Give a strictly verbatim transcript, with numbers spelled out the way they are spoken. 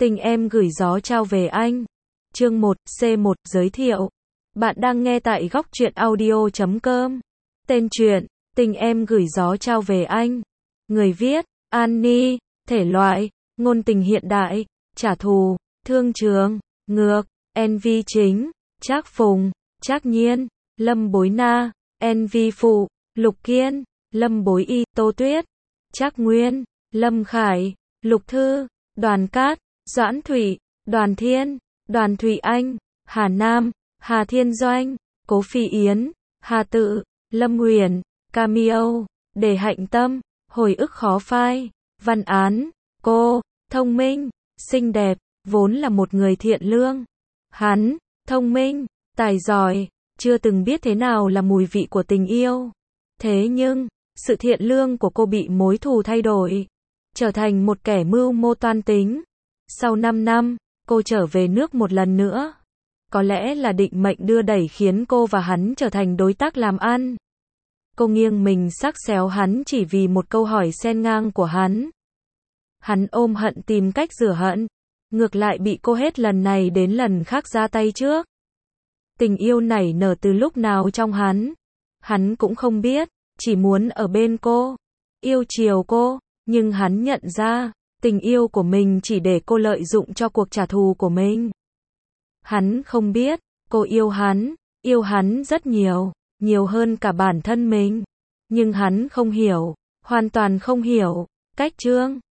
Tình em gửi gió trao về anh. Chương một, C một, giới thiệu. Bạn đang nghe tại góc truyện audio chấm com. Tên truyện, Tình em gửi gió trao về anh. Người viết, Annie. Thể loại, ngôn tình hiện đại, trả thù, thương trường, ngược, em vê chính, Trác Phùng, Trác Nhiên, Lâm Bối Na, em vê phụ, Lục Kiên, Lâm Bối Y, Tô Tuyết, Trác Nguyên, Lâm Khải, Lục Thư, Đoàn Cát, Doãn Thụy, Đoàn Thiên, Đoàn Thụy Anh, Hà Nam, Hà Thiên Doanh, Cố Phi Yến, Hà Tự, Lâm Huyền, Cameo, Đề Hạnh Tâm, Hồi ức khó phai, Văn Án, cô, thông minh, xinh đẹp, vốn là một người thiện lương. Hắn, thông minh, tài giỏi, chưa từng biết thế nào là mùi vị của tình yêu. Thế nhưng, sự thiện lương của cô bị mối thù thay đổi, trở thành một kẻ mưu mô toan tính. Sau năm năm, cô trở về nước một lần nữa. Có lẽ là định mệnh đưa đẩy khiến cô và hắn trở thành đối tác làm ăn. Cô nghiêng mình sắc xéo hắn chỉ vì một câu hỏi xen ngang của hắn. Hắn ôm hận tìm cách rửa hận, ngược lại bị cô hết lần này đến lần khác ra tay trước. Tình yêu nảy nở từ lúc nào trong hắn, hắn cũng không biết, chỉ muốn ở bên cô, yêu chiều cô, nhưng hắn nhận ra, tình yêu của mình chỉ để cô lợi dụng cho cuộc trả thù của mình. Hắn không biết, cô yêu hắn, yêu hắn rất nhiều, nhiều hơn cả bản thân mình. Nhưng hắn không hiểu, hoàn toàn không hiểu, cách Trương